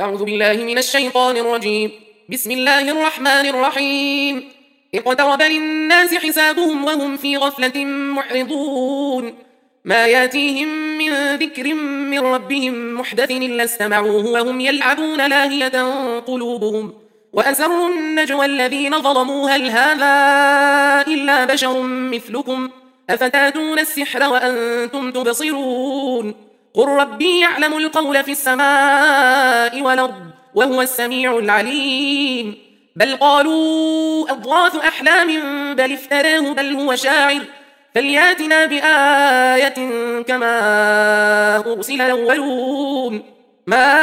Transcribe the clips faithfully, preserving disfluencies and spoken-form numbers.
أعوذ بالله من الشيطان الرجيم. بسم الله الرحمن الرحيم. اقترب للناس حسابهم وهم في غفلة معرضون. ما ياتيهم من ذكر من ربهم محدث إلا استمعوه وهم يلعبون لاهية قلوبهم وأسروا النجوى الذين ظلموا هل هذا إلا بشر مثلكم أفتاتون السحر وأنتم تبصرون. قل ربي يعلم القول في السماء والأرض وهو السميع العليم. بل قالوا أضغاث أحلام بل افتراه بل هو شاعر فلياتنا بآية كما أرسل الأولون. ما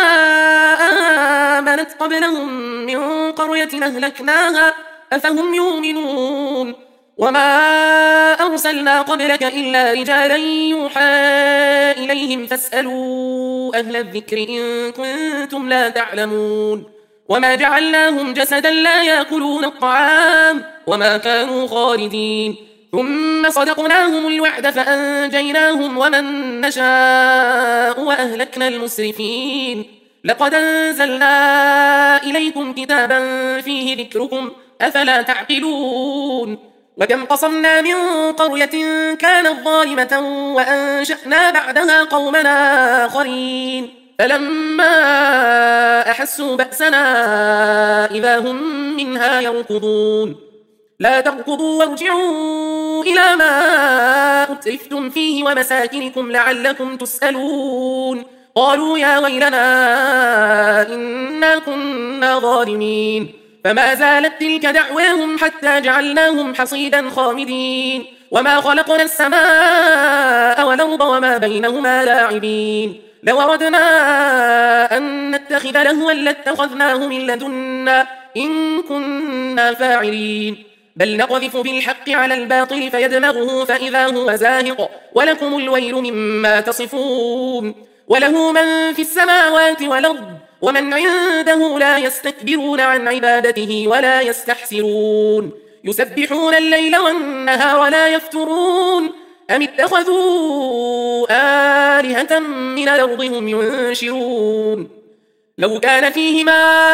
آمنت قبلهم من قرية أهلكناها أفهم يؤمنون. وما أرسلنا قبلك إلا رجالا يوحى إليهم فاسألوا أهل الذكر إن كنتم لا تعلمون. وما جعلناهم جسدا لا يأكلون الطعام وما كانوا خالدين ثم صدقناهم الوعد فأنجيناهم ومن نشاء وأهلكنا المسرفين. لقد أنزلنا إليكم كتابا فيه ذكركم أفلا تعقلون. وكم قصمنا من قرية كانت ظالمة وأنشأنا بعدها قومنا آخرين فلما أحسوا بأسنا إذا هم منها يركضون. لا تركضوا وارجعوا إلى ما أترفتم فيه ومساكنكم لعلكم تسألون. قالوا يا ويلنا إنا كنا ظالمين. فما زالت تلك دعواهم حتى جعلناهم حصيدا خامدين. وما خلقنا السماء والأرض وما بينهما لاعبين. لو أردنا أن نتخذ لهوا لاتخذناه من لدنا إن كنا فاعلين. بل نقذف بالحق على الباطل فيدمغه فإذا هو زاهق ولكم الويل مما تصفون. وله من في السماوات والأرض ومن عنده لا يستكبرون عن عبادته ولا يستحسرون. يسبحون الليل والنهار ولا يفترون. أم اتخذوا آلهة من الأرض هم ينشرون. لو كان فيهما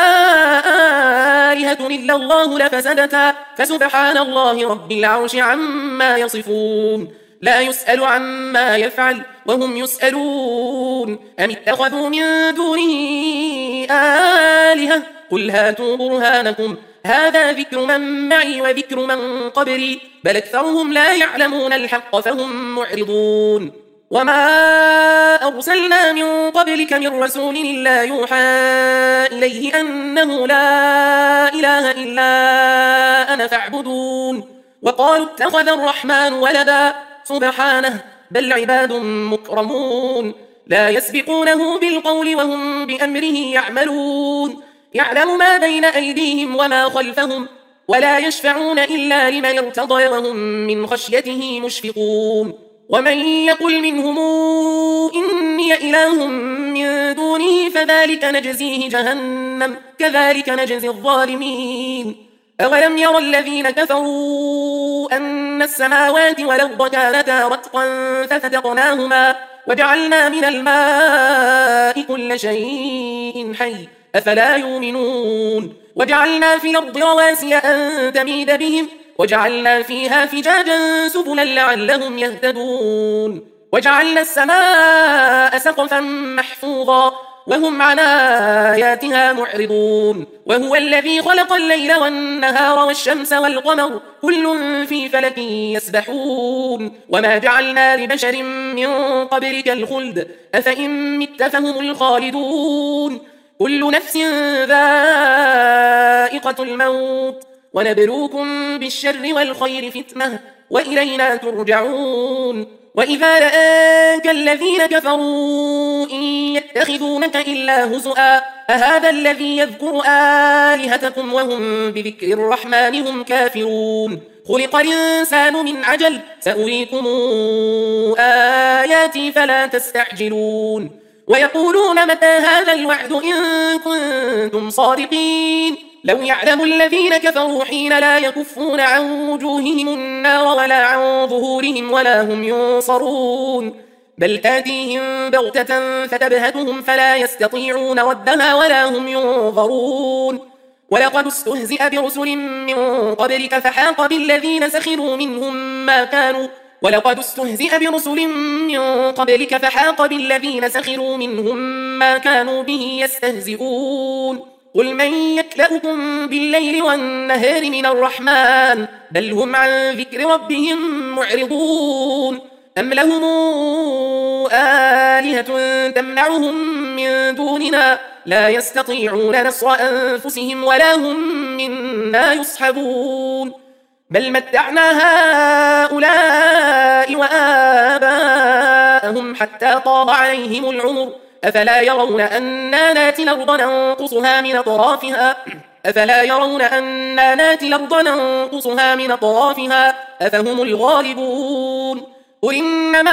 آلهة إلا الله لفسدتا فسبحان الله رب العرش عما يصفون. لا يسأل عما يفعل وهم يسألون. أم اتخذوا من دونه آلهة قل هاتوا برهانكم هذا ذكر من معي وذكر من قبلي بل أكثرهم لا يعلمون الحق فهم معرضون. وما أرسلنا من قبلك من رسول إلا يوحى إليه أنه لا إله إلا أنا فاعبدون. وقالوا اتخذ الرحمن ولدا سبحانه بل عباد مكرمون لا يسبقونه بالقول وهم بأمره يعملون. يعلم ما بين أيديهم وما خلفهم ولا يشفعون إلا لمن ارتضى وهم من خشيته مشفقون. ومن يقل منهم إني إله من دونه فذلك نجزيه جهنم كذلك نجزي الظالمين. أولم ير الذين كفروا أن السماوات والأرض كانتا رتقا ففتقناهما وجعلنا من الماء كل شيء حي أفلا يؤمنون. وجعلنا في الأرض رواسي أن تميد بهم وجعلنا فيها فجاجا سبلا لعلهم يهتدون. وجعلنا السماء سقفا محفوظا وهم عن آياتها معرضون. وهو الذي خلق الليل والنهار والشمس والقمر كل في فلك يسبحون. وما جعلنا لبشر من قبلك الخلد أفإن مت فهم الخالدون. كل نفس ذائقة الموت ونبلوكم بالشر والخير فتنة وإلينا ترجعون. وإذا رآك الذين كفروا إن يتخذونك إلا هزؤا أهذا الذي يذكر آلهتكم وهم بذكر الرحمن هم كافرون. خلق الإنسان من عجل سأريكم آياتي فلا تستعجلون. ويقولون متى هذا الوعد إن كنتم صادقين. لو يعلم الذين كفروا حين لا يكفون عن وجوههم النار ولا عن ظهورهم ولا هم ينصرون. بل تاتيهم بغتة فتبهتهم فلا يستطيعون ردها ولا هم ينظرون ولقد استهزئ برسل من قبلك فحاق بالذين سخروا منهم ما كانوا ولقد استهزئ برسل من قبلك فحاق بالذين سخروا منهم ما كانوا به يستهزئون قل من يكلأكم بالليل والنهار من الرحمن بل هم عن ذكر ربهم معرضون أم لهم آلهة تمنعهم من دوننا لا يستطيعون نصر أنفسهم ولا هم منا يصحبون بل متعنا هؤلاء وآباءهم حتى طال عليهم العمر أفلا يرون أنا ناتي الأرض ننقصها من أطرافها أفلا يرون أنا ناتي الأرض ننقصها من أطرافها أفهم الغالبون قل إنما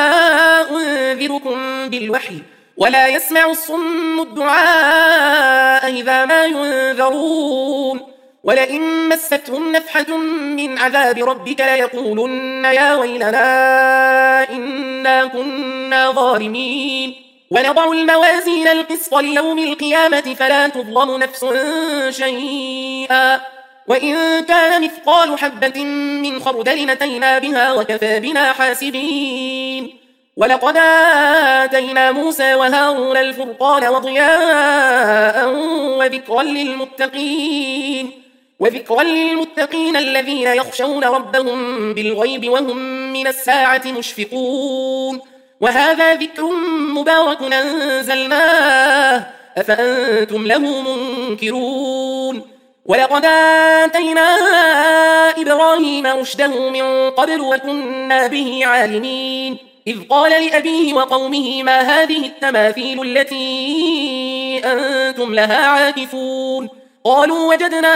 أنذركم بالوحي ولا يسمع الصم الدعاء إذا ما ينذرون ولئن مستهم نفحة من عذاب ربك ليقولن يا ويلنا إنا كنا ظالمين ونضع الموازين القسط ليوم القيامة فلا تظلم نفس شيئا وإن كان مثقال حبة من خردل أتينا بها وكفى بنا حاسبين ولقد آتينا موسى وهارون الفرقان وضياء وذكرا للمتقين وذكرا للمتقين الذين يخشون ربهم بالغيب وهم من الساعة مشفقون وهذا ذكر مبارك أنزلناه أفأنتم له منكرون ولقد آتينا إبراهيم رشده من قبل وكنا به عالمين إذ قال لأبيه وقومه ما هذه التماثيل التي أنتم لها عاكفون قالوا وجدنا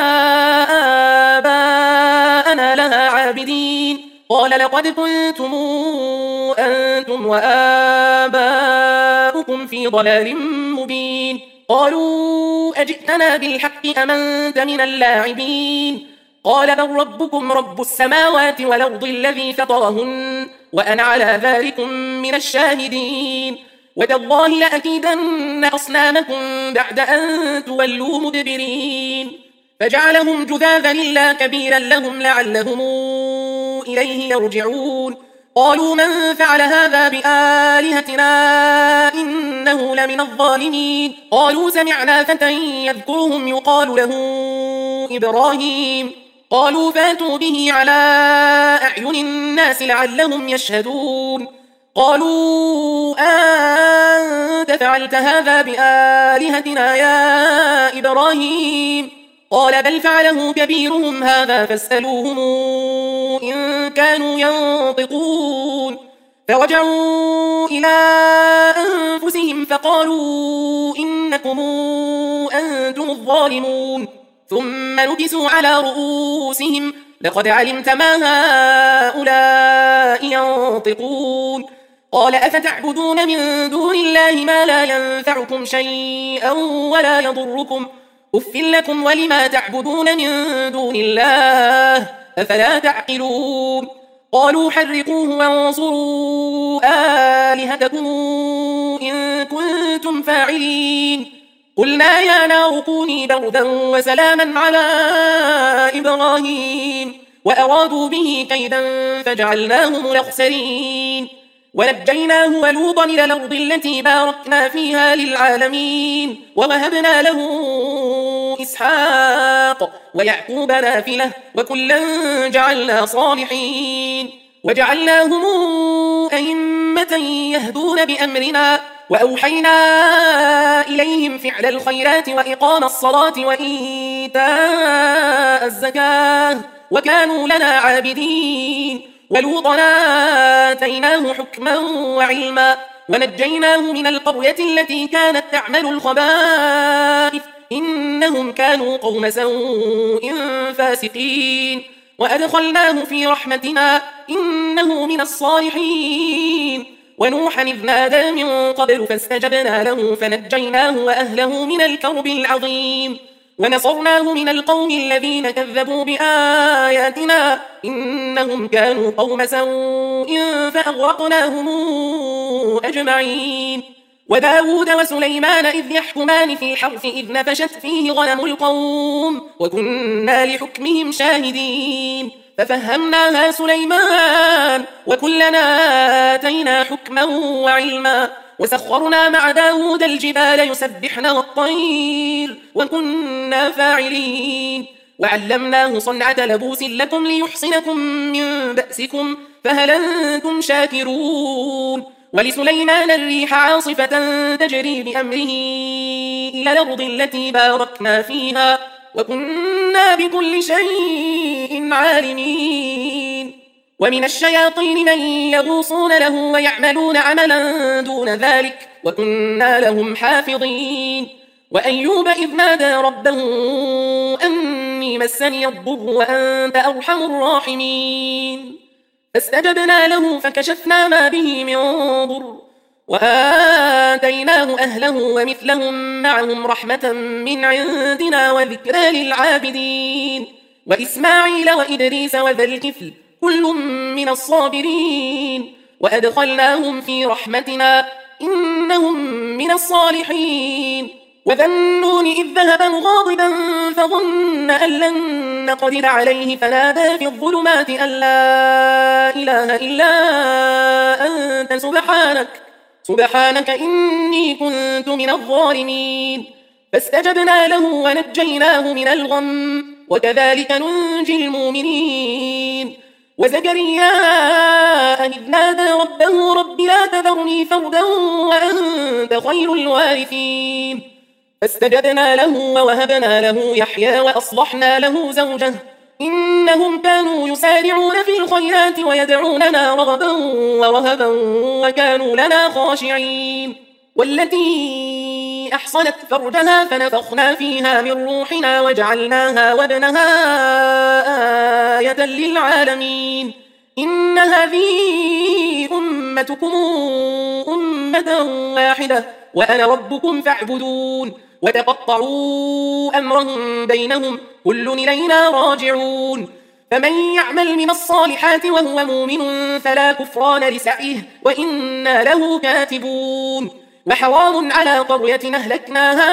آباءنا لها عابدين قال لقد كنتم أنتم وآباؤكم في ضلال مبين قالوا أجئتنا بالحق أم أنت من اللاعبين قال بل ربكم رب السماوات والأرض الذي فطرهن وأنا على ذلك من الشاهدين وتالله لأكيدن أصنامكم بعد أن تولوا مدبرين فجعلهم جذاذا إلا كبيرا لهم لعلهم إليه يرجعون قالوا من فعل هذا بآلهتنا إنه لمن الظالمين قالوا سمعنا فتى يذكرهم يقال له إبراهيم قالوا فاتوا به على أعين الناس لعلهم يشهدون قالوا أنت فعلت هذا بآلهتنا يا إبراهيم قال بل فعله كبيرهم هذا فاسألوهم إن كانوا ينطقون فرجعوا إلى أنفسهم فقالوا إنكم أنتم الظالمون ثم نكسوا على رؤوسهم لقد علمت ما هؤلاء ينطقون قال أفتعبدون من دون الله ما لا ينفعكم شيئا ولا يضركم أف لكم ولما تعبدون من دون الله أفلا تعقلون قالوا حرقوه وانصروا آلهتكم إن كنتم فاعلين قلنا يا نار كوني بردا وسلاما على إبراهيم وأرادوا به كيدا فجعلناهم الأخسرين ونجيناه ولوطا إلى الأرض التي باركنا فيها للعالمين ووهبنا له إسحاق ويعقوب نافلة وكلا جعلنا صالحين وجعلناهم أئمة يهدون بأمرنا وأوحينا إليهم فعل الخيرات وإقام الصلاة وإيتاء الزكاة وكانوا لنا عابدين ولوطا آتيناه حكما وعلما ونجيناه من القرية التي كانت تعمل الخبائث إنهم كانوا قوم سوء فاسقين وأدخلناه في رحمتنا إنه من الصالحين ونوحا إذ نادى من قبل فاستجبنا له فنجيناه وأهله من الكرب العظيم ونصرناه من القوم الذين كذبوا بآياتنا إنهم كانوا قوم سوء فأغرقناهم أجمعين. وداود وسليمان إذ يحكمان في الحرث إذ نفشت فيه غنم القوم وكنا لحكمهم شاهدين ففهمناها سليمان وكلنا آتينا حكما وعلما وسخرنا مع داود الجبال يسبحن والطير وكنا فاعلين وعلمناه صنعة لبوس لكم ليحصنكم من بأسكم فهل أنتم شاكرون. ولسليمان الريح عاصفة تجري بأمره إلى الأرض التي باركنا فيها وكنا بكل شيء عالمين. ومن الشياطين من يغوصون له ويعملون عملا دون ذلك وكنا لهم حافظين. وأيوب إذ نادى ربه أني مسني الضر وأنت أرحم الراحمين فاستجبنا له فكشفنا ما به من ضر وآتيناه أهله ومثلهم معهم رحمة من عندنا وذكرى للعابدين. وإسماعيل وإدريس وذا الكفل كل من الصابرين وأدخلناهم في رحمتنا إنهم من الصالحين. وذا النون إذ ذهب مغاضبا فظن أن لن نقدر عليه فنادى في الظلمات أن لا إله إلا أنت سبحانك سبحانك إني كنت من الظالمين فاستجبنا له ونجيناه من الغم وكذلك ننجي المؤمنين. وزكريا إذ نادى ربه رب لا تذرني فردا وأنت خير الوارثين فاستجبنا له ووهبنا له يحيى وأصلحنا له زوجه إنهم كانوا يسارعون في الخيرات ويدعوننا رغبا ورهبا وكانوا لنا خاشعين. والتي أحصنت فرجها فنفخنا فيها من روحنا وجعلناها وابنها آية للعالمين. إن هذه أمتكم أمة واحدة وأنا ربكم فاعبدون. وتقطعوا أمرهم بينهم كل إلينا راجعون. فمن يعمل من الصالحات وهو مؤمن فلا كفران لسعيه وإنا له كاتبون. وحرام على قرية أهلكناها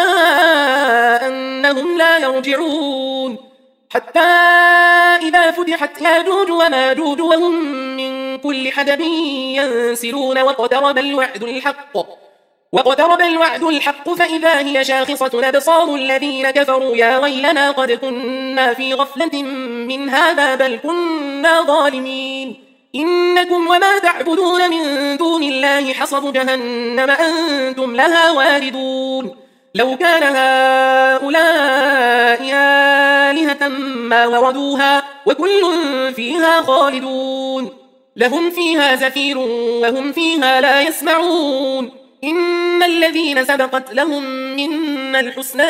أنهم لا يرجعون حتى إذا فتحت ياجوج وماجوج وهم من كل حدب ينسلون واقترب الوعد الحق واقترب الوعد الحق فإذا هي شاخصة أبصار الذين كفروا يا ويلنا قد كنا في غفلة من هذا بل كنا ظالمين. إنكم وما تعبدون من دون الله حصب جهنم أنتم لها واردون. لو كان هؤلاء آلهة ما وردوها وكل فيها خالدون لهم فيها زفير وهم فيها لا يسمعون. إن الذين سبقت لهم منا الحسنى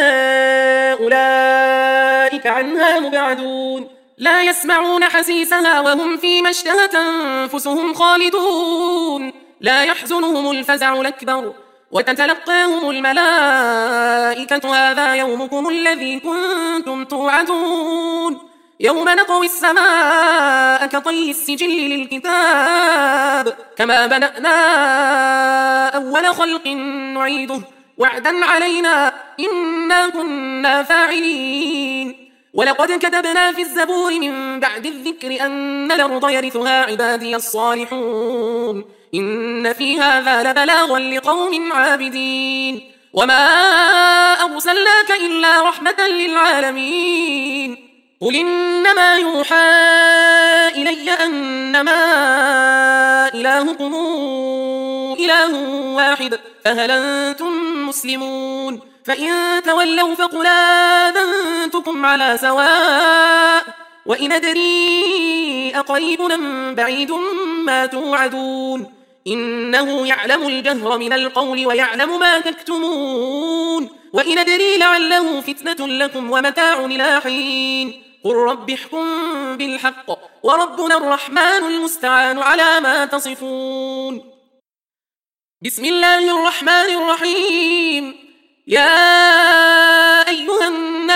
أولئك عنها مبعدون لا يسمعون حسيسها وهم فيما اشتهت أنفسهم خالدون لا يحزنهم الفزع الأكبر وتتلقاهم الملائكة هذا يومكم الذي كنتم توعدون. يوم نطوي السماء كطي السجل للكتاب كما بدأنا أول خلق نعيده وعدا علينا إنا كنا فاعلين. ولقد كتبنا في الزبور من بعد الذكر أن الأرض يرثها عبادي الصالحون إن في هذا لبلاغا لقوم عابدين. وما أرسلناك إلا رحمة للعالمين. قل إنما يوحى إلي أنما إلهكم إله واحد فهل أنتم مسلمون. فإن تولوا فقل آذنتكم على سواء وإن أدري أقريب أم بعيد ما توعدون إنه يعلم الجهر من القول ويعلم ما تكتمون. وإن أدري لعله فتنة لكم ومتاع إلى حين. قل رب احكم بالحق وربنا الرحمن المستعان على ما تصفون. بسم الله الرحمن الرحيم. يا أيها الناس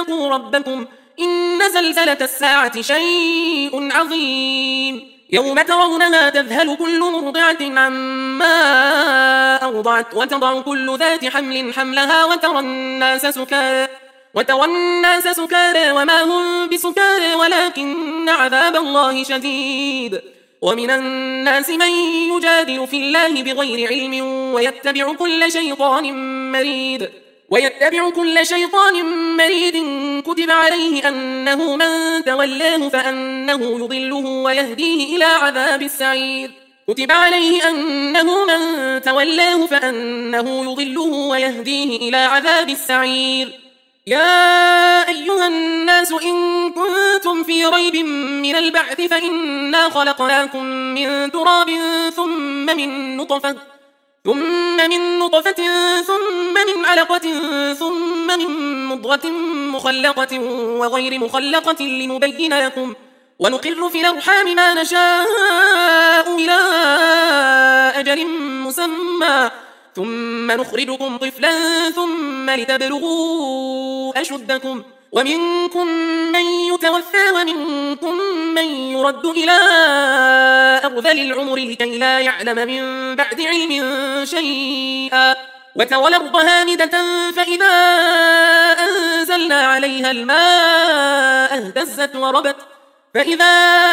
واتقوا ربكم إن زلزلة الساعة شيء عظيم يوم ترونها تذهل كل مرضعة عما أرضعت وتضع كل ذات حمل حملها وترى الناس سكارى وترى الناس سكارى وما هم بسكارى ولكن عذاب الله شديد ومن الناس من يجادل في الله بغير علم ويتبع كل شيطان مريد ويتبع كل شيطان مريد كتب عليه أنه من تولاه فأنه يضله ويهديه إلى عذاب السعير كتب عليه أنه من تولاه فأنه يضله ويهديه إلى عذاب السعير يا أيها الناس إن كنتم في ريب من البعث فإنا خلقناكم من تراب ثم من نطفة ثم من نطفة ثم من علقة ثم من مضغة مخلقة وغير مخلقة لنبين لكم ونقر في الأرحام ما نشاء إلى أجل مسمى ثم نخرجكم طفلا ثم لتبلغوا أشدكم ومنكم من يتوفى ومنكم من يرد إلى أرذل العمر لكي لا يعلم من بعد علم شيئا وترى الأرض هامدة فإذا أنزلنا عليها الماء اهتزت وربت فإذا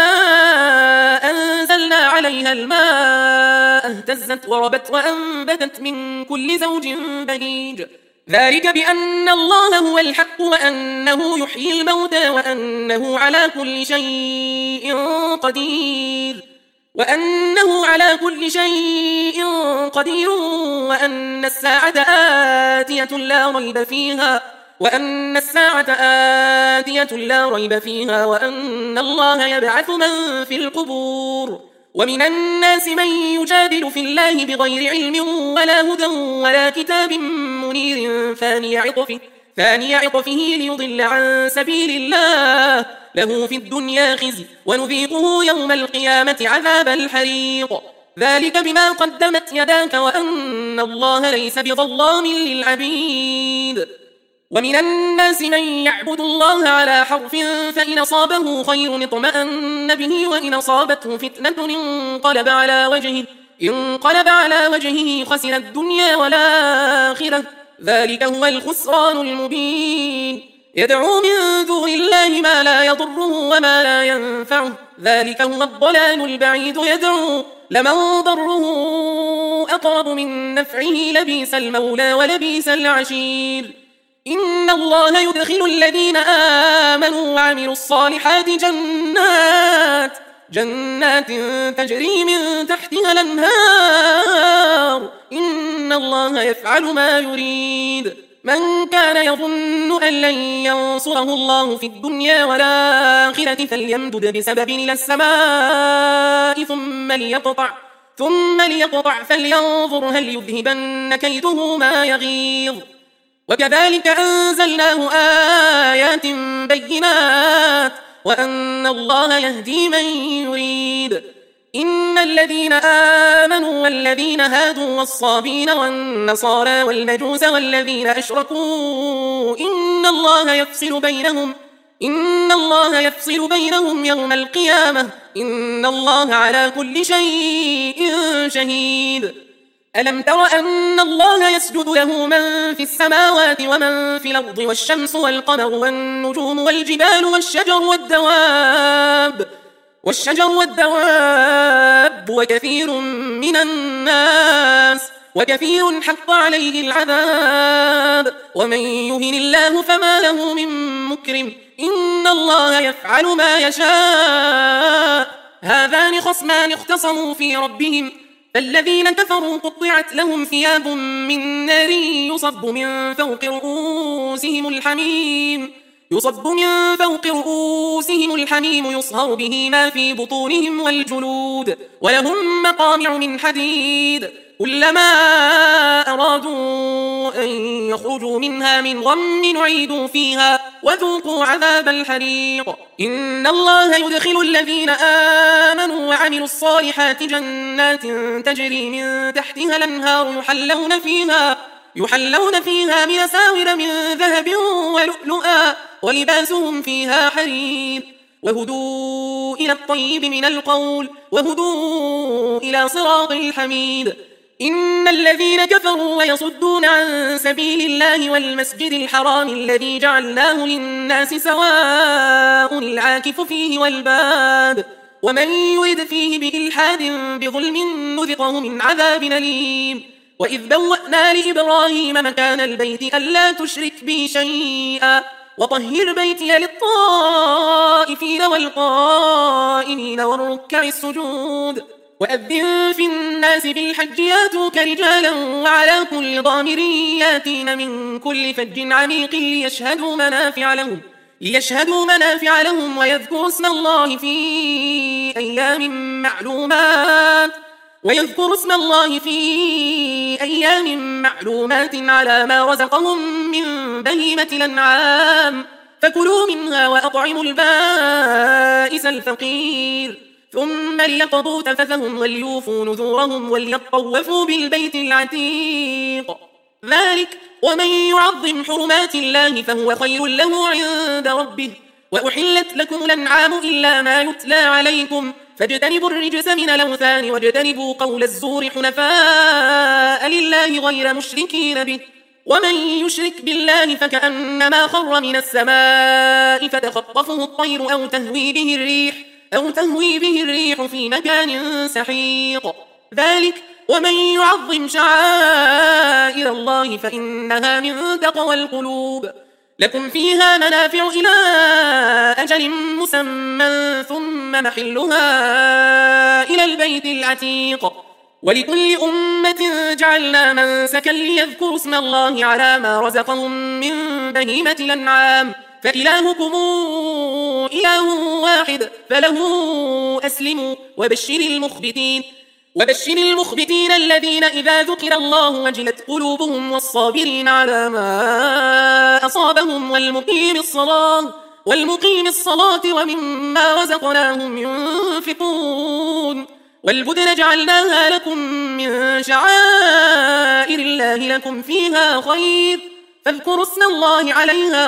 أنزلنا عليها الماء اهتزت وربت وأنبتت من كل زوج بهيج ذلك بأن الله هو الحق وأنه يحيي الموتى وأنه على كل شيء قدير وأنه على كل شيء قدير وأن الساعة آتية لا ريب فيها وأن الساعة آتية لا ريب فيها وأن الله يبعث من في القبور ومن الناس من يجادل في الله بغير علم ولا هدى ولا كتاب منير ثاني عطفه, ثاني عطفه ليضل عن سبيل الله له في الدنيا خزي ونذيقه يوم القيامة عذاب الحريق ذلك بما قدمت يداك وأن الله ليس بظلام للعبيد ومن الناس من يعبد الله على حرف فإن أصابه خير اطمأن به وإن أصابته فتنة انقلب على وجهه انقلب على وجهه خسر الدنيا والآخرة ذلك هو الخسران المبين يدعو من دون الله ما لا يضره وما لا ينفعه ذلك هو الضلال البعيد يدعو لمن ضره أقرب من نفعه لبيس المولى ولبيس العشير إن الله يدخل الذين آمنوا وعملوا الصالحات جنات جنات تجري من تحتها الأنهار إن الله يفعل ما يريد من كان يظن أن لن ينصره الله في الدنيا والآخرة فليمدد بسبب إلى السماء ثم ليقطع ثم ليقطع فلينظر هل يذهبن كيده ما يغيظ وكذلك أنزلناه آيات بينات وأن الله يهدي من يريد إن الذين آمنوا والذين هادوا والصابين والنصارى والمجوس والذين أشركوا إن الله يفصل بينهم إن الله يفصل بينهم يوم القيامة إن الله على كل شيء شهيد ألم تر أن الله يسجد له من في السماوات ومن في الأرض والشمس والقمر والنجوم والجبال والشجر والدواب والشجر والدواب وكثير من الناس وكثير حق عليه العذاب ومن يهن الله فما له من مكرم إن الله يفعل ما يشاء هذان خصمان اختصموا في ربهم فالذين كفروا قطعت لهم ثياب من نار يصب من فوق رؤوسهم الحميم يصب من فوق رؤوسهم الحميم يصهر به ما في بطونهم والجلود ولهم مقامع من حديد كلما أرادوا أن يخرجوا منها من غم نعيدوا فيها وذوقوا عذاب الحريق إن الله يدخل الذين آمنوا وعملوا الصالحات جنات تجري من تحتها الأنهار يحلون فيها يحلون فيها من أساور من ذهب ولؤلؤا لؤلؤا ولباسهم فيها حرير وهدوا إلى الطيب من القول وهدوا إلى صراط الحميد. إن الذين كفروا ويصدون عن سبيل الله والمسجد الحرام الذي جعلناه للناس سواء العاكف فيه والباد ومن يرد فيه بإلحاد بظلم نذقه من عذاب أليم. وإذ بوأنا لإبراهيم مكان البيت ألا تشرك بي شيئا وطهر بيتي للطائفين والقائمين والركع السجود وأذن في الناس بالحج ياتوك رجالا وعلى كل ضامر ياتين من كل فج عميق ليشهدوا منافع لهم ليشهدوا منافع لهم ويذكروا اسم الله في أيام معلومات ويذكروا اسم الله في أيام معلومات على ما رزقهم من بهيمة الأنعام فكلوا منها وأطعموا البائس الفقير ثم ليقضوا تفثهم وليوفوا نذورهم وليطوفوا بالبيت العتيق. ذلك ومن يعظم حرمات الله فهو خير له عند ربه. وأحلت لكم الأنعام إلا ما يتلى عليكم فاجتنبوا الرجس من الأوثان واجتنبوا قول الزور حنفاء لله غير مشركين به. ومن يشرك بالله فكأنما خر من السماء فتخطفه الطير أو تهوي به الريح أو تهوي به الريح في مكان سحيق. ذلك ومن يعظم شعائر الله فإنها من تقوى القلوب. لكم فيها منافع إلى أجل مسمى ثم محلها إلى البيت العتيق. ولكل أمة جعلنا منسكا ليذكروا اسم الله على ما رزقهم من بهيمة الأنعام فإلهكم إله واحد فله أسلموا وبشر المخبتين وبشر المخبتين الذين إذا ذكر الله وجلت قلوبهم والصابرين على ما أصابهم والمقيم الصلاة والمقيم الصلاة ومما رزقناهم ينفقون. والبدن جعلناها لكم من شعائر الله لكم فيها خير فاذكروا اسم الله عليها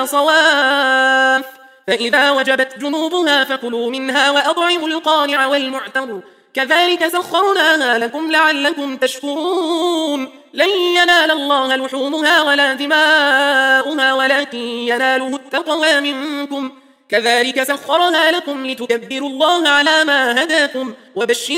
صواف فإذا وجبت جنوبها فكلوا منها وأطعموا القانع والمعتر كذلك سخرناها لكم لعلكم تشكرون. لن ينال الله لحومها ولا دماؤها ولكن يناله التقوى منكم كذلك سخرها لكم لتكبروا الله على ما هداكم وبشر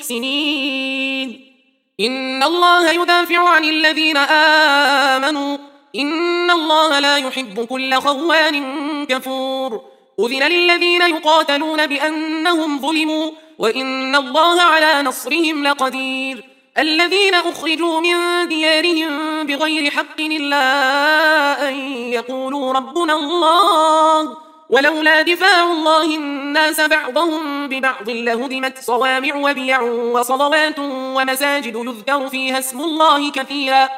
المحسنين. إن الله يدافع عن الذين آمنوا إن الله لا يحب كل خوان كفور. أذن للذين يقاتلون بأنهم ظلموا وإن الله على نصرهم لقدير. الذين أخرجوا من ديارهم بغير حق إلا أن يقولوا ربنا الله ولولا دفاع الله الناس بعضهم ببعض لهدمت صوامع وبيع وصلوات ومساجد يذكر فيها اسم الله كثيرا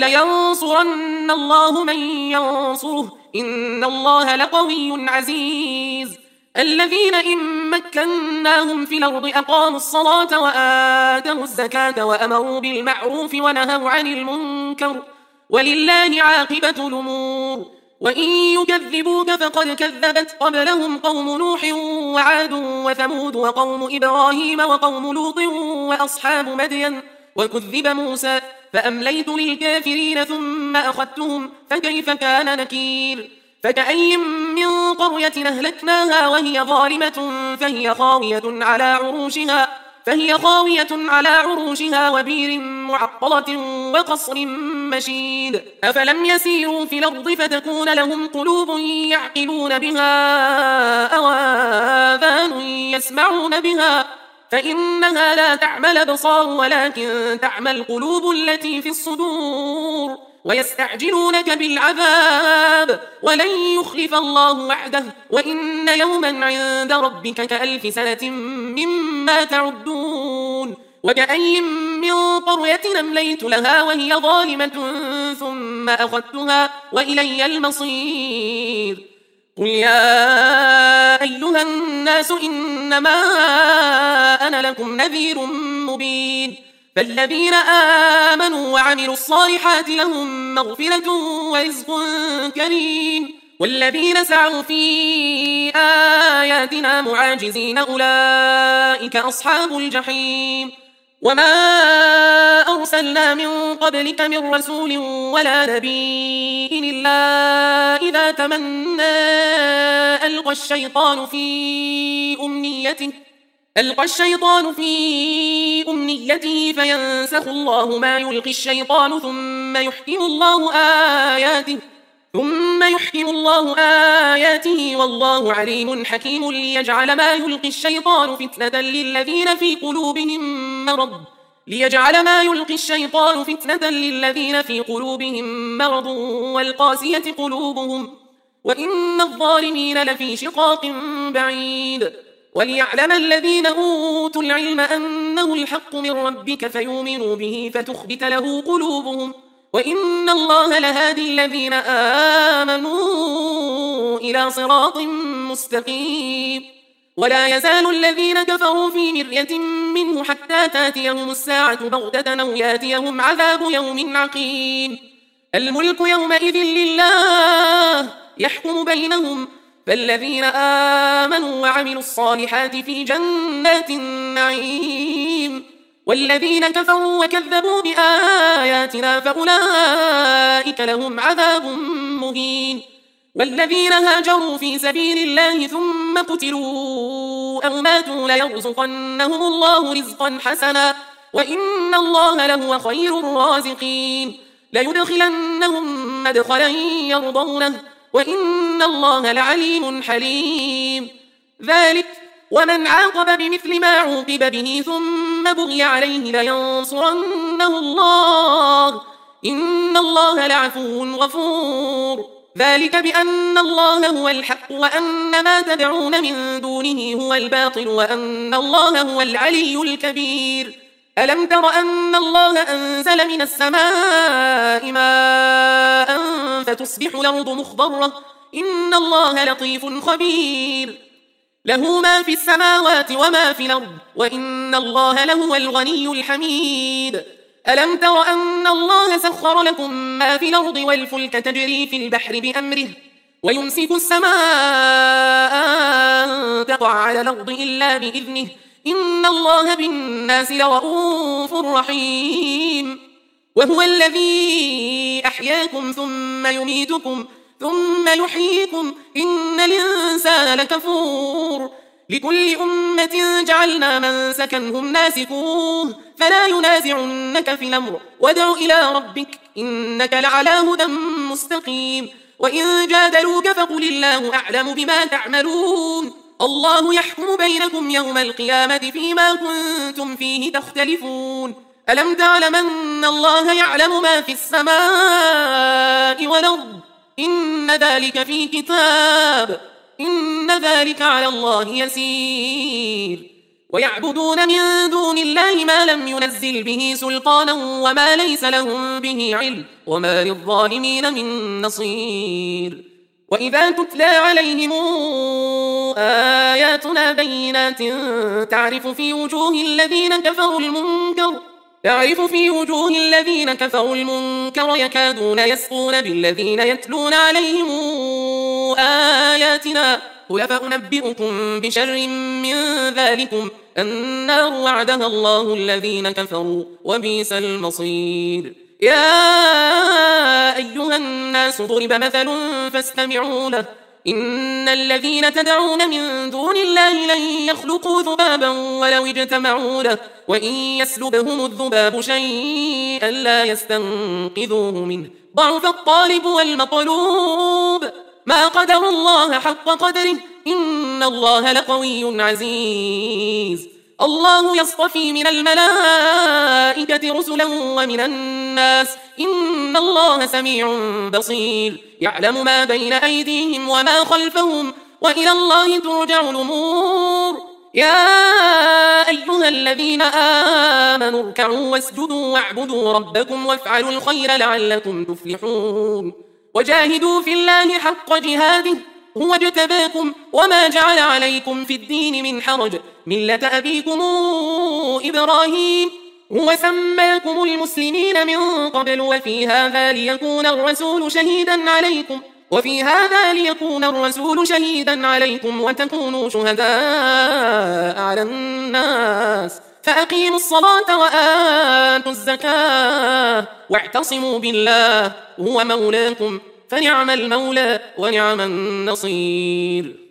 ولينصرن الله من ينصره إن الله لقوي عزيز. الذين إن مكناهم في الأرض أقاموا الصلاة وآتوا الزكاة وأمروا بالمعروف ونهوا عن المنكر ولله عاقبة الأمور. وإن يكذبوك فقد كذبت قبلهم قوم نوح وعاد وثمود وقوم إبراهيم وقوم لوط وأصحاب مدين وكذب موسى فأمليت للكافرين ثم أخذتهم فكيف كان نكير. فكأي من قرية أهلكناها وهي ظالمة فهي خاوية على عروشها فهي خاوية على عروشها وبير معطلة وقصر مشيد. أفلم يسيروا في الأرض فتكون لهم قلوب يعقلون بها أو آذان يسمعون بها فإنها لا تعمى الأبصار ولكن تعمى القلوب التي في الصدور. ويستعجلونك بالعذاب ولن يخلف الله وعده وإن يوما عند ربك كألف سنة مما تعدون. وكأي من قرية أمليت لها وهي ظالمة ثم أخذتها وإلي المصير. قل يا أيها الناس إنما أنا لكم نذير مبين. فالذين آمنوا وعملوا الصالحات لهم مغفرة ورزق كريم والذين سعوا في آياتنا معاجزين أولئك أصحاب الجحيم وما أرسلنا من قبلك من رسول ولا نبي إلا إذا تمنى ألقى الشيطان في أمنيته ألقى الشيطان في أمنيته فينسخ الله ما يلقي الشيطان ثم يحكم الله آياته ثم يحكم الله آياته والله عليم حكيم ليجعل ما يلقي الشيطان فتنة للذين في قلوبهم مرض ليجعل ما يلقي الشيطان فتنة للذين في قلوبهم مرض والقاسية قلوبهم وإن الظالمين لفي شقاق بعيد وليعلم الذين أوتوا العلم أنه الحق من ربك فيؤمنوا به فتخبت له قلوبهم وإن الله لهادي الذين آمنوا إلى صراط مستقيم ولا يزال الذين كفروا في مرية منه حتى تاتيهم الساعة بغتة أو ياتيهم عذاب يوم عقيم الملك يومئذ لله يحكم بينهم فالذين آمنوا وعملوا الصالحات في جنات النعيم والذين كفروا وكذبوا بآياتنا فأولئك لهم عذاب مهين والذين هاجروا في سبيل الله ثم قتلوا أو ماتوا ليرزقنهم الله رزقا حسنا وإن الله لهو خير الرازقين ليدخلنهم مدخلا يرضونه وإن الله لعليم حليم ذلك ومن عاقب بمثل ما عوقب به ثم بغي عليه لينصرنه الله إن الله لعفو غفور ذلك بأن الله هو الحق وأن ما تدعون من دونه هو الباطل وأن الله هو العلي الكبير ألم تر أن الله أنزل من السماء ماء فتصبح الأرض مخضرة إن الله لطيف خبير له ما في السماوات وما في الأرض وإن الله لهو الغني الحميد ألم تر أن الله سخر لكم ما في الأرض والفلك تجري في البحر بأمره ويمسك السماء أن تقع على الأرض إلا بإذنه إن الله بالناس لرؤوف رحيم وهو الذي أحياكم ثم يميتكم ثم يحييكم إن الإنسان لكفور لكل أمة جعلنا من سكنهم ناسكوه فلا ينازعنك في الأمر وادع إلى ربك إنك لعلى هدى مستقيم وإن جادلوك فقل الله أعلم بما تعملون الله يحكم بينكم يوم القيامة فيما كنتم فيه تختلفون ألم تعلم أن الله يعلم ما في السماء والأرض إن ذلك في كتاب إن ذلك على الله يسير ويعبدون من دون الله ما لم ينزل به سلطانا وما ليس لهم به علم وما للظالمين من نصير وإذا تتلى عليهم آياتنا بينات تعرف في وجوه الذين كفروا المنكر تعرف في وجوه الذين كفروا المنكر يكادون يسقون بالذين يتلون عليهم آياتنا قل فأنبئكم بشر من ذلكم النار وعدها الله الذين كفروا وبئس المصير يا أيها الناس ضرب مثل فاستمعوا له إن الذين تدعون من دون الله لن يخلقوا ذبابا ولو اجتمعوا له وإن يسلبهم الذباب شيئا لا يستنقذوه منه ضعف الطالب والمطلوب ما قدر الله حق قدره إن الله لقوي عزيز الله يصطفي من الملائكة رسلا ومن الناس إن الله سميع بصير يعلم ما بين أيديهم وما خلفهم وإلى الله ترجع الأمور يا أيها الذين آمنوا اركعوا واسجدوا واعبدوا ربكم وافعلوا الخير لعلكم تفلحون وجاهدوا في الله حق جهاده هو اجتباكم وما جعل عليكم في الدين من حرج ملة أبيكم إبراهيم هو سماكم المسلمين من قبل وفي هذا ليكون الرسول شهيدا عليكم وفي هذا ليكون الرسول شهيدا عليكم وتكونوا شهداء على الناس فأقيموا الصلاة وآتوا الزكاة واعتصموا بالله هو مولاكم فنعم المولى ونعم النصير.